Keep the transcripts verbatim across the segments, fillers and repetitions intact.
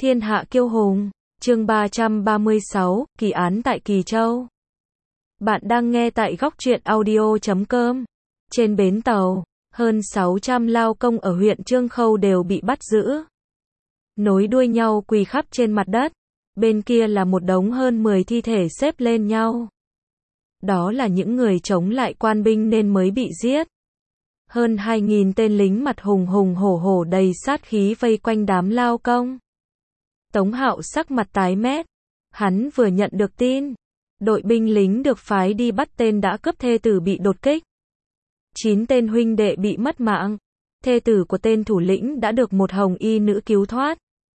Thiên hạ kiêu hùng, chương ba trăm ba mươi sáu, kỳ án tại Kỳ Châu. Bạn đang nghe tại góc truyện audio chấm com. Trên bến tàu, hơn sáu trăm lao công ở huyện Chương Khâu đều bị bắt giữ. Nối đuôi nhau quỳ khắp trên mặt đất. Bên kia là một đống hơn mười thi thể xếp lên nhau. Đó là những người chống lại quan binh nên mới bị giết. Hơn hai nghìn tên lính mặt hùng hùng hổ hổ đầy sát khí vây quanh đám lao công. Tống Hạo sắc mặt tái mét. Hắn vừa nhận được tin, đội binh lính được phái đi bắt tên đã cướp thê tử bị đột kích. Chín tên huynh đệ bị mất mạng. Thê tử của tên thủ lĩnh đã được một hồng y nữ cứu thoát.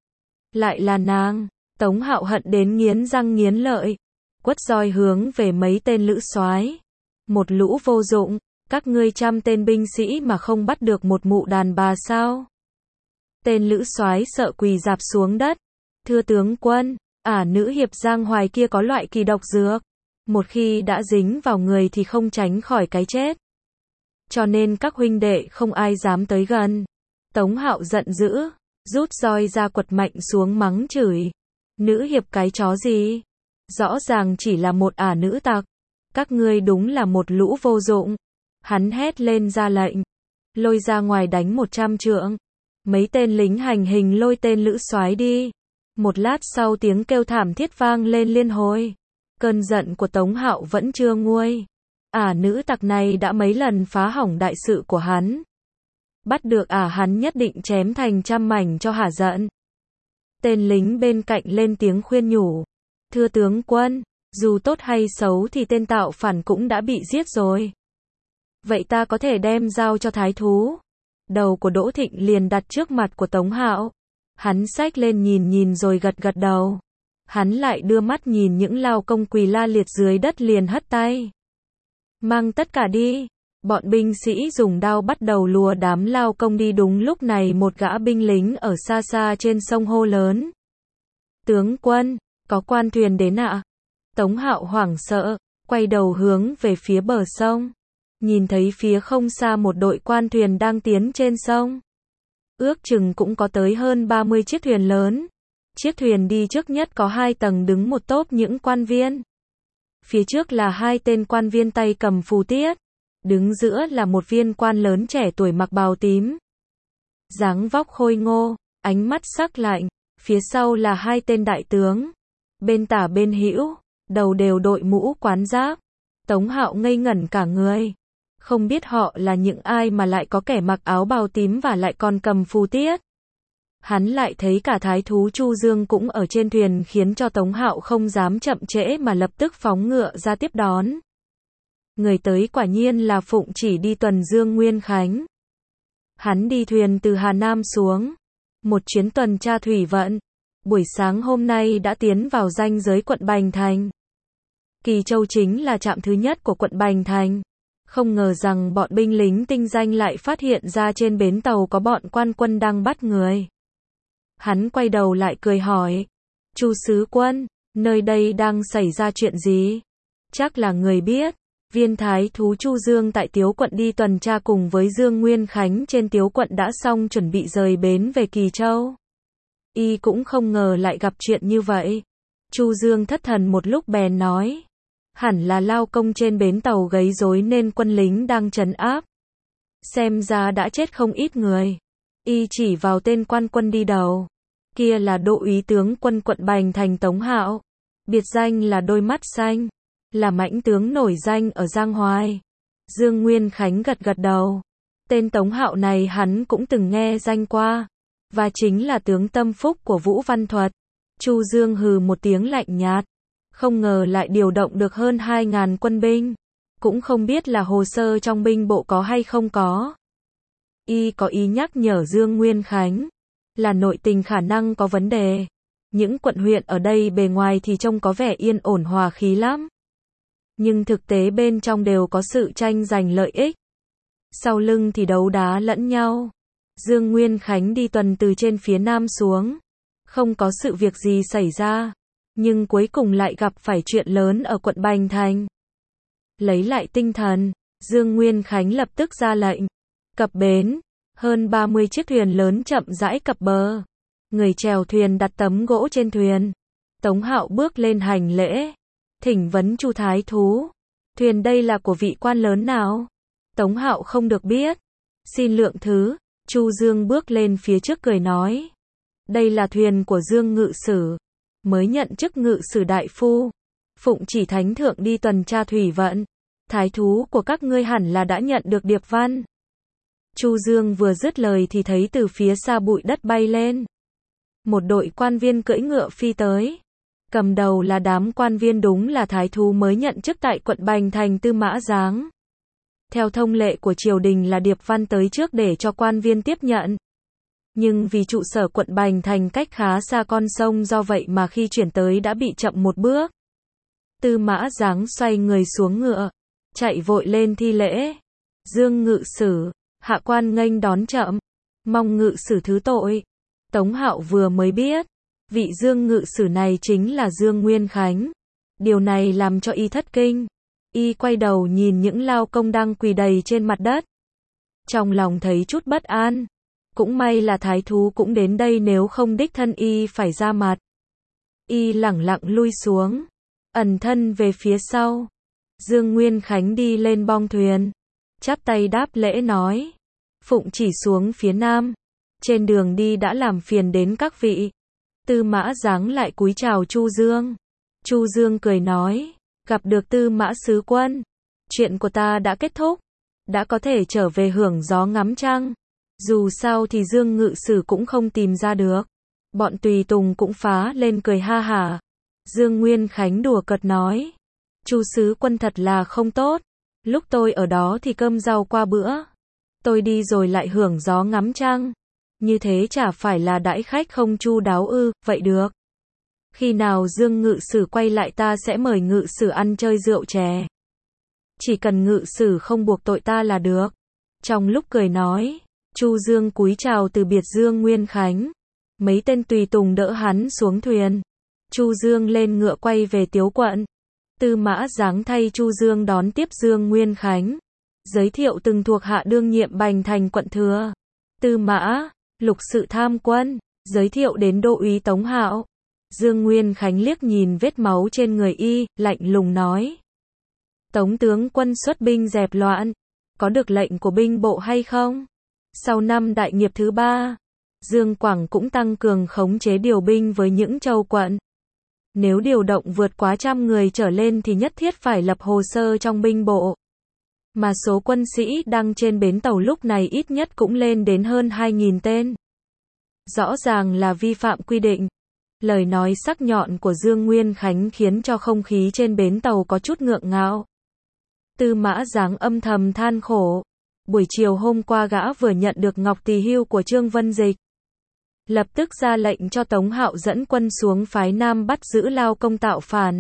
Lại là nàng. Tống Hạo hận đến nghiến răng nghiến lợi. Quất roi hướng về mấy tên lữ soái. Một lũ vô dụng, các ngươi trăm tên binh sĩ mà không bắt được một mụ đàn bà sao? Tên lữ soái sợ quỳ rạp xuống đất. Thưa tướng quân, ả nữ hiệp Giang Hoài kia có loại kỳ độc dược. Một khi đã dính vào người thì không tránh khỏi cái chết. Cho nên các huynh đệ không ai dám tới gần. Tống Hạo giận dữ, rút roi ra quật mạnh xuống mắng chửi. Nữ hiệp cái chó gì? Rõ ràng chỉ là một ả nữ tặc. Các ngươi đúng là một lũ vô dụng. Hắn hét lên ra lệnh. Lôi ra ngoài đánh một trăm trượng. Mấy tên lính hành hình lôi tên lữ soái đi. Một lát sau tiếng kêu thảm thiết vang lên liên hồi. Cơn giận của Tống Hạo vẫn chưa nguôi. Ả nữ tặc này đã mấy lần phá hỏng đại sự của hắn. Bắt được ả hắn nhất định chém thành trăm mảnh cho hả giận. Tên lính bên cạnh lên tiếng khuyên nhủ. Thưa tướng quân, dù tốt hay xấu thì tên tạo phản cũng đã bị giết rồi. Vậy ta có thể đem giao cho thái thú. Đầu của Đỗ Thịnh liền đặt trước mặt của Tống Hạo. Hắn xách lên nhìn nhìn rồi gật gật đầu. Hắn lại đưa mắt nhìn những lao công quỳ la liệt dưới đất liền hất tay. Mang tất cả đi. Bọn binh sĩ dùng đao bắt đầu lùa đám lao công đi. Đúng lúc này một gã binh lính ở xa xa trên sông hô lớn. Tướng quân, có quan thuyền đến ạ. Tống Hạo hoảng sợ, quay đầu hướng về phía bờ sông. Nhìn thấy phía không xa một đội quan thuyền đang tiến trên sông. Ước chừng cũng có tới hơn ba mươi chiếc thuyền lớn. Chiếc thuyền đi trước nhất có hai tầng đứng một tốp những quan viên. Phía trước là hai tên quan viên tay cầm phù tiết. Đứng giữa là một viên quan lớn trẻ tuổi mặc bào tím. Dáng vóc khôi ngô, ánh mắt sắc lạnh. Phía sau là hai tên đại tướng. Bên tả bên hữu, đầu đều đội mũ quán giáp. Tống Hạo ngây ngẩn cả người. Không biết họ là những ai mà lại có kẻ mặc áo bào tím và lại còn cầm phù tiết. Hắn lại thấy cả thái thú Chu Dương cũng ở trên thuyền khiến cho Tống Hạo không dám chậm trễ mà lập tức phóng ngựa ra tiếp đón. Người tới quả nhiên là phụng chỉ đi tuần Dương Nguyên Khánh. Hắn đi thuyền từ Hà Nam xuống. Một chuyến tuần tra thủy vận. Buổi sáng hôm nay đã tiến vào ranh giới quận Bành Thành. Kỳ Châu chính là trạm thứ nhất của quận Bành Thành. Không ngờ rằng bọn binh lính tinh danh lại phát hiện ra trên bến tàu có bọn quan quân đang bắt người. Hắn quay đầu lại cười hỏi. Chu sứ quân, nơi đây đang xảy ra chuyện gì? Chắc là người biết. Viên thái thú Chu Dương tại Tiếu quận đi tuần tra cùng với Dương Nguyên Khánh trên Tiếu quận đã xong chuẩn bị rời bến về Kỳ Châu. Y cũng không ngờ lại gặp chuyện như vậy. Chu Dương thất thần một lúc bèn nói. Hẳn là lao công trên bến tàu gây rối nên quân lính đang trấn áp. Xem ra đã chết không ít người. Y chỉ vào tên quan quân đi đầu. Kia là Đỗ úy tướng quân quận Bành Thành Tống Hạo. Biệt danh là đôi mắt xanh. Là mãnh tướng nổi danh ở Giang Hoài. Dương Nguyên Khánh gật gật đầu. Tên Tống Hạo này hắn cũng từng nghe danh qua. Và chính là tướng tâm phúc của Vũ Văn Thuật. Chu Dương hừ một tiếng lạnh nhạt. Không ngờ lại điều động được hơn hai ngàn quân binh. Cũng không biết là hồ sơ trong binh bộ có hay không có. Y có ý nhắc nhở Dương Nguyên Khánh. Là nội tình khả năng có vấn đề. Những quận huyện ở đây bề ngoài thì trông có vẻ yên ổn hòa khí lắm. Nhưng thực tế bên trong đều có sự tranh giành lợi ích. Sau lưng thì đấu đá lẫn nhau. Dương Nguyên Khánh đi tuần từ trên phía nam xuống. Không có sự việc gì xảy ra. Nhưng cuối cùng lại gặp phải chuyện lớn ở quận Bành Thành. Lấy lại tinh thần, Dương Nguyên Khánh lập tức ra lệnh. Cập bến. Hơn ba mươi chiếc thuyền lớn chậm rãi cập bờ. Người chèo thuyền đặt tấm gỗ trên thuyền. Tống Hạo bước lên hành lễ, thỉnh vấn Chu thái thú, thuyền đây là của vị quan lớn nào? Tống Hạo không được biết. Xin lượng thứ. Chu Dương bước lên phía trước cười nói, đây là thuyền của Dương ngự sử, mới nhận chức ngự sử đại phu, phụng chỉ thánh thượng đi tuần tra thủy vận. Thái thú của các ngươi hẳn là đã nhận được điệp văn. Chu Dương vừa dứt lời thì thấy từ phía xa bụi đất bay lên. Một đội quan viên cưỡi ngựa phi tới. Cầm đầu là đám quan viên đúng là thái thú mới nhận chức tại quận Bành Thành Tư Mã Giáng. Theo thông lệ của triều đình là điệp văn tới trước để cho quan viên tiếp nhận. Nhưng vì trụ sở quận Bành Thành cách khá xa con sông, do vậy mà khi chuyển tới đã bị chậm một bước. Tư Mã Giáng xoay người xuống ngựa, chạy vội lên thi lễ. Dương ngự sử, hạ quan nghênh đón chậm, mong ngự sử thứ tội. Tống Hạo vừa mới biết, vị Dương ngự sử này chính là Dương Nguyên Khánh. Điều này làm cho y thất kinh. Y quay đầu nhìn những lao công đang quỳ đầy trên mặt đất. Trong lòng thấy chút bất an. Cũng may là thái thú cũng đến đây, nếu không đích thân y phải ra mặt. Y lẳng lặng lui xuống, ẩn thân về phía sau. Dương Nguyên Khánh đi lên bong thuyền, chắp tay đáp lễ nói, phụng chỉ xuống phía nam. Trên đường đi đã làm phiền đến các vị. Tư Mã Giáng lại cúi chào Chu Dương. Chu Dương cười nói, gặp được Tư Mã sứ quân, chuyện của ta đã kết thúc, đã có thể trở về hưởng gió ngắm trăng. Dù sao thì Dương ngự sử cũng không tìm ra được. Bọn tùy tùng cũng phá lên cười ha hả. Dương Nguyên Khánh đùa cợt nói, Chu sứ quân thật là không tốt. Lúc tôi ở đó thì cơm rau qua bữa, tôi đi rồi lại hưởng gió ngắm trăng. Như thế chả phải là đãi khách không chu đáo ư? Vậy được, khi nào Dương ngự sử quay lại ta sẽ mời ngự sử ăn chơi rượu chè. Chỉ cần ngự sử không buộc tội ta là được. Trong lúc cười nói, Chu Dương cúi chào từ biệt Dương Nguyên Khánh. Mấy tên tùy tùng đỡ hắn xuống thuyền. Chu Dương lên ngựa quay về Tiếu quận. Tư Mã Giáng thay Chu Dương đón tiếp Dương Nguyên Khánh, giới thiệu từng thuộc hạ đương nhiệm Bành Thành quận thừa. Tư Mã, lục sự tham quân, giới thiệu đến đô úy Tống Hạo. Dương Nguyên Khánh liếc nhìn vết máu trên người y, lạnh lùng nói, Tống tướng quân xuất binh dẹp loạn, có được lệnh của binh bộ hay không? Sau năm đại nghiệp thứ ba, Dương Quảng cũng tăng cường khống chế điều binh với những châu quận. Nếu điều động vượt quá trăm người trở lên thì nhất thiết phải lập hồ sơ trong binh bộ. Mà số quân sĩ đang trên bến tàu lúc này ít nhất cũng lên đến hơn hai nghìn tên. Rõ ràng là vi phạm quy định. Lời nói sắc nhọn của Dương Nguyên Khánh khiến cho không khí trên bến tàu có chút ngượng ngạo. Tư Mã Giáng âm thầm than khổ. Buổi chiều hôm qua gã vừa nhận được ngọc tỳ hưu của Trương Vân Dịch. Lập tức ra lệnh cho Tống Hạo dẫn quân xuống phái Nam bắt giữ lao công tạo phản.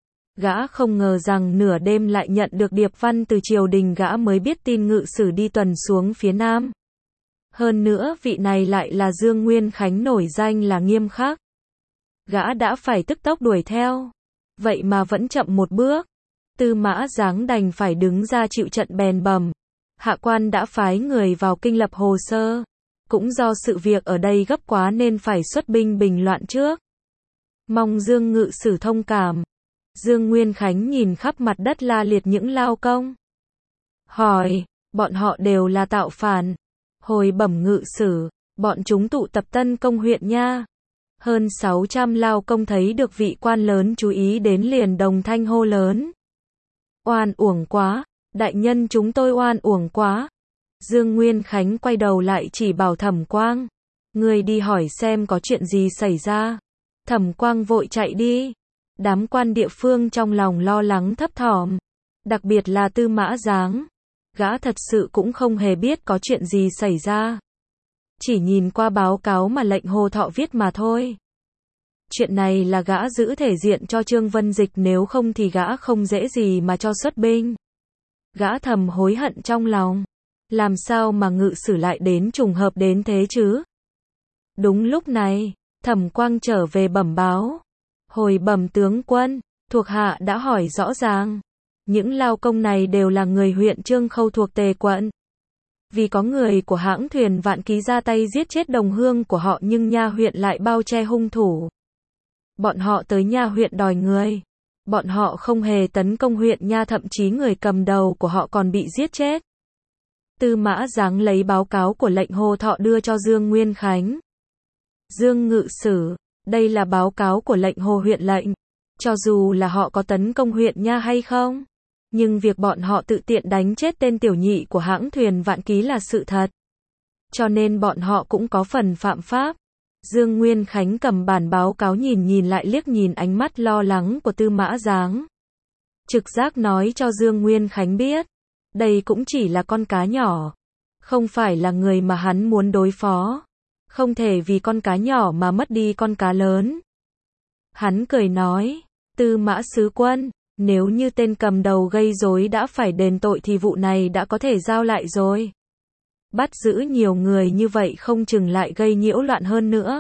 Gã không ngờ rằng nửa đêm lại nhận được điệp văn từ triều đình, gã mới biết tin ngự sử đi tuần xuống phía Nam. Hơn nữa vị này lại là Dương Nguyên Khánh nổi danh là nghiêm khắc. Gã đã phải tức tốc đuổi theo. Vậy mà vẫn chậm một bước. Tư Mã Giáng đành phải đứng ra chịu trận bèn bầm. Hạ quan đã phái người vào kinh lập hồ sơ. Cũng do sự việc ở đây gấp quá nên phải xuất binh bình loạn trước. Mong Dương ngự sử thông cảm. Dương Nguyên Khánh nhìn khắp mặt đất la liệt những lao công. Hỏi, bọn họ đều là tạo phản. Hồi bẩm ngự sử, bọn chúng tụ tập tấn công huyện nha. Hơn sáu trăm lao công thấy được vị quan lớn chú ý đến liền đồng thanh hô lớn. Oan uổng quá, đại nhân chúng tôi oan uổng quá. Dương Nguyên Khánh quay đầu lại chỉ bảo Thẩm Quang. Người đi hỏi xem có chuyện gì xảy ra. Thẩm Quang vội chạy đi. Đám quan địa phương trong lòng lo lắng thấp thỏm. Đặc biệt là Tư Mã Giáng. Gã thật sự cũng không hề biết có chuyện gì xảy ra. Chỉ nhìn qua báo cáo mà lệnh Hồ Thọ viết mà thôi. Chuyện này là gã giữ thể diện cho Trương Vân Dịch, nếu không thì gã không dễ gì mà cho xuất binh. Gã thầm hối hận trong lòng. Làm sao mà ngự sử lại đến trùng hợp đến thế chứ? Đúng lúc này, Thẩm Quang trở về bẩm báo. Hồi bẩm tướng quân, thuộc hạ đã hỏi rõ ràng. Những lao công này đều là người huyện Trương Khâu thuộc Tề quận. Vì có người của hãng thuyền Vạn Ký ra tay giết chết đồng hương của họ nhưng nha huyện lại bao che hung thủ. Bọn họ tới nha huyện đòi người. Bọn họ không hề tấn công huyện nha, thậm chí người cầm đầu của họ còn bị giết chết. Tư Mã Giáng lấy báo cáo của lệnh Hồ Thọ đưa cho Dương Nguyên Khánh. Dương ngự sử, đây là báo cáo của lệnh Hồ huyện lệnh. Cho dù là họ có tấn công huyện nha hay không, nhưng việc bọn họ tự tiện đánh chết tên tiểu nhị của hãng thuyền Vạn Ký là sự thật. Cho nên bọn họ cũng có phần phạm pháp. Dương Nguyên Khánh cầm bản báo cáo nhìn nhìn lại, liếc nhìn ánh mắt lo lắng của Tư Mã Giáng. Trực giác nói cho Dương Nguyên Khánh biết, đây cũng chỉ là con cá nhỏ, không phải là người mà hắn muốn đối phó. Không thể vì con cá nhỏ mà mất đi con cá lớn. Hắn cười nói, Tư Mã sứ quân, nếu như tên cầm đầu gây rối đã phải đền tội thì vụ này đã có thể giao lại rồi. Bắt giữ nhiều người như vậy không chừng lại gây nhiễu loạn hơn nữa.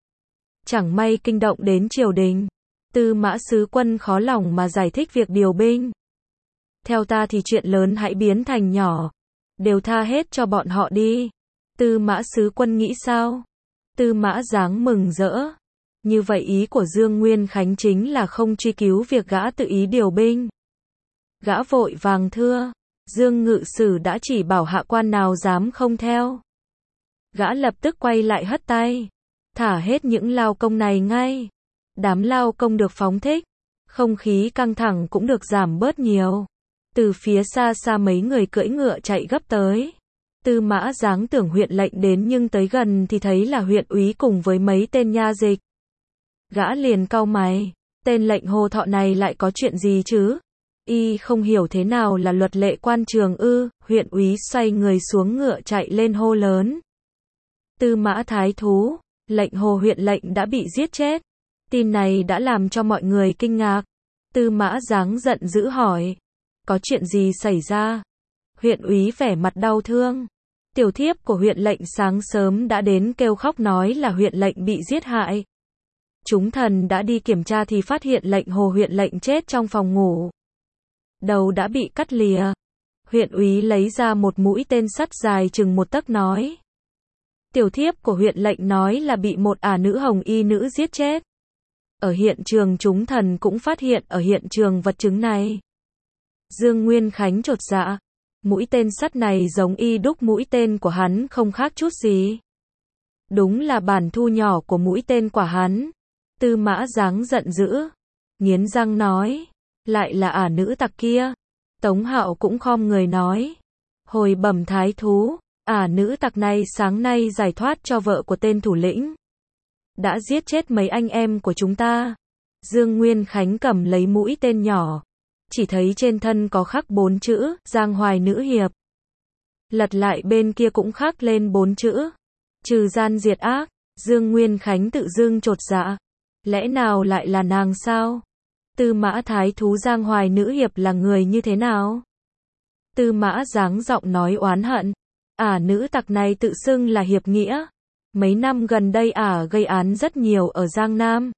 Chẳng may kinh động đến triều đình. Tư Mã sứ quân khó lòng mà giải thích việc điều binh. Theo ta thì chuyện lớn hãy biến thành nhỏ. Đều tha hết cho bọn họ đi. Tư Mã sứ quân nghĩ sao? Tư Mã Giáng mừng rỡ. Như vậy ý của Dương Nguyên Khánh chính là không truy cứu việc gã tự ý điều binh. Gã vội vàng thưa, Dương ngự sử đã chỉ bảo hạ quan nào dám không theo. Gã lập tức quay lại hất tay, thả hết những lao công này ngay. Đám lao công được phóng thích, không khí căng thẳng cũng được giảm bớt nhiều. Từ phía xa xa mấy người cưỡi ngựa chạy gấp tới. Tư Mã Giáng tưởng huyện lệnh đến nhưng tới gần thì thấy là huyện úy cùng với mấy tên nha dịch. Gã liền cau mày, tên lệnh Hồ Thọ này lại có chuyện gì chứ? Y không hiểu thế nào là luật lệ quan trường ư? Huyện úy xoay người xuống ngựa chạy lên hô lớn. Tư Mã thái thú, lệnh Hồ huyện lệnh đã bị giết chết. Tin này đã làm cho mọi người kinh ngạc. Tư Mã Giáng giận dữ hỏi, có chuyện gì xảy ra? Huyện úy vẻ mặt đau thương. Tiểu thiếp của huyện lệnh sáng sớm đã đến kêu khóc nói là huyện lệnh bị giết hại. Chúng thần đã đi kiểm tra thì phát hiện lệnh Hồ huyện lệnh chết trong phòng ngủ. Đầu đã bị cắt lìa. Huyện úy lấy ra một mũi tên sắt dài chừng một tấc nói. Tiểu thiếp của huyện lệnh nói là bị một ả nữ hồng y nữ giết chết. Ở hiện trường chúng thần cũng phát hiện ở hiện trường vật chứng này. Dương Nguyên Khánh chột dạ. Mũi tên sắt này giống y đúc mũi tên của hắn không khác chút gì. Đúng là bản thu nhỏ của mũi tên của hắn. Tư Mã Giáng giận dữ, nghiến răng nói, lại là ả nữ tặc kia. Tống Hạo cũng khom người nói, hồi bẩm thái thú, ả nữ tặc này sáng nay giải thoát cho vợ của tên thủ lĩnh. Đã giết chết mấy anh em của chúng ta. Dương Nguyên Khánh cầm lấy mũi tên nhỏ, chỉ thấy trên thân có khắc bốn chữ, Giang Hoài nữ hiệp. Lật lại bên kia cũng khắc lên bốn chữ, trừ gian diệt ác. Dương Nguyên Khánh tự dưng chột dạ. Lẽ nào lại là nàng sao? Tư Mã thái thú Giang Hoài nữ hiệp là người như thế nào? Tư Mã Giáng giọng nói oán hận. Ả nữ tặc này tự xưng là hiệp nghĩa. Mấy năm gần đây ả gây án rất nhiều ở Giang Nam.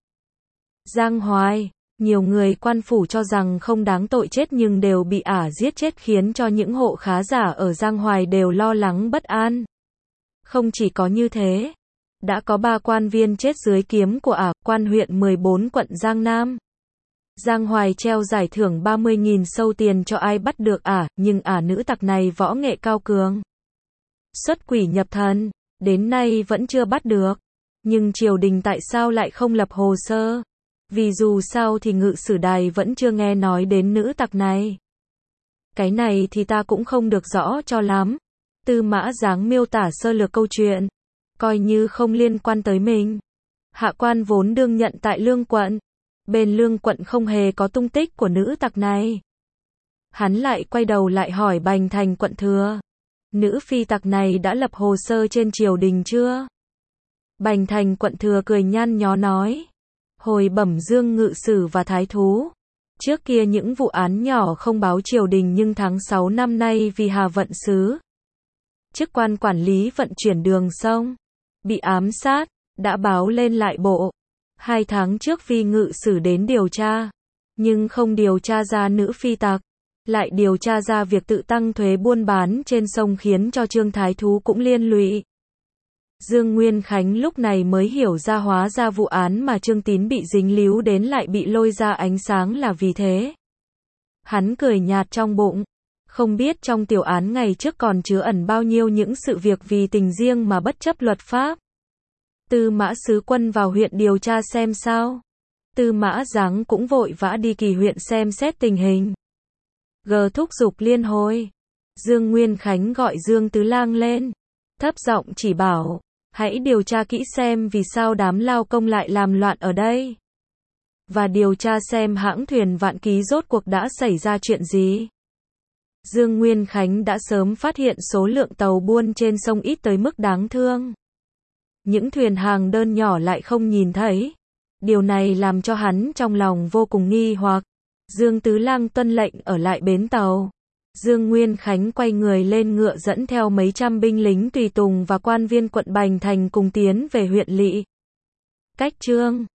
Giang Hoài, nhiều người quan phủ cho rằng không đáng tội chết nhưng đều bị ả giết chết khiến cho những hộ khá giả ở Giang Hoài đều lo lắng bất an. Không chỉ có như thế, đã có ba quan viên chết dưới kiếm của ả, quan huyện mười bốn quận Giang Nam. Giang Hoài treo giải thưởng ba mươi nghìn sâu tiền cho ai bắt được ả, nhưng ả nữ tặc này võ nghệ cao cường. Xuất quỷ nhập thần, đến nay vẫn chưa bắt được. Nhưng triều đình tại sao lại không lập hồ sơ? Vì dù sao thì ngự sử đài vẫn chưa nghe nói đến nữ tặc này. Cái này thì ta cũng không được rõ cho lắm. Tư Mã Giáng miêu tả sơ lược câu chuyện, coi như không liên quan tới mình. Hạ quan vốn đương nhận tại Lương quận. Bên Lương quận không hề có tung tích của nữ tặc này. Hắn lại quay đầu lại hỏi Bành Thành quận thừa. Nữ phi tặc này đã lập hồ sơ trên triều đình chưa? Bành Thành quận thừa cười nhăn nhó nói. Hồi bẩm Dương ngự sử và thái thú. Trước kia những vụ án nhỏ không báo triều đình nhưng tháng sáu năm nay vì Hà Vận Sứ, chức quan quản lý vận chuyển đường sông, bị ám sát, đã báo lên lại bộ. Hai tháng trước phi ngự sử đến điều tra, nhưng không điều tra ra nữ phi tặc. lại điều tra ra việc tự tăng thuế buôn bán trên sông khiến cho Trương Thái Thú cũng liên lụy. Dương Nguyên Khánh lúc này mới hiểu ra hóa ra vụ án mà Trương Tín bị dính líu đến lại bị lôi ra ánh sáng là vì thế. Hắn cười nhạt trong bụng, không biết trong tiểu án ngày trước còn chứa ẩn bao nhiêu những sự việc vì tình riêng mà bất chấp luật pháp. Tư Mã Sứ Quân vào huyện điều tra xem sao. Tư Mã Giáng cũng vội vã đi Kỳ huyện xem xét tình hình. Gờ thúc giục liên hồi. Dương Nguyên Khánh gọi Dương Tứ Lang lên, thấp giọng chỉ bảo, hãy điều tra kỹ xem vì sao đám lao công lại làm loạn ở đây. Và điều tra xem hãng thuyền Vạn Ký rốt cuộc đã xảy ra chuyện gì. Dương Nguyên Khánh đã sớm phát hiện số lượng tàu buôn trên sông ít tới mức đáng thương. Những thuyền hàng đơn nhỏ lại không nhìn thấy. Điều này làm cho hắn trong lòng vô cùng nghi hoặc. Dương Tứ Lang tuân lệnh ở lại bến tàu. Dương Nguyên Khánh quay người lên ngựa dẫn theo mấy trăm binh lính tùy tùng và quan viên quận Bành Thành cùng tiến về huyện Lỵ. Cách Chương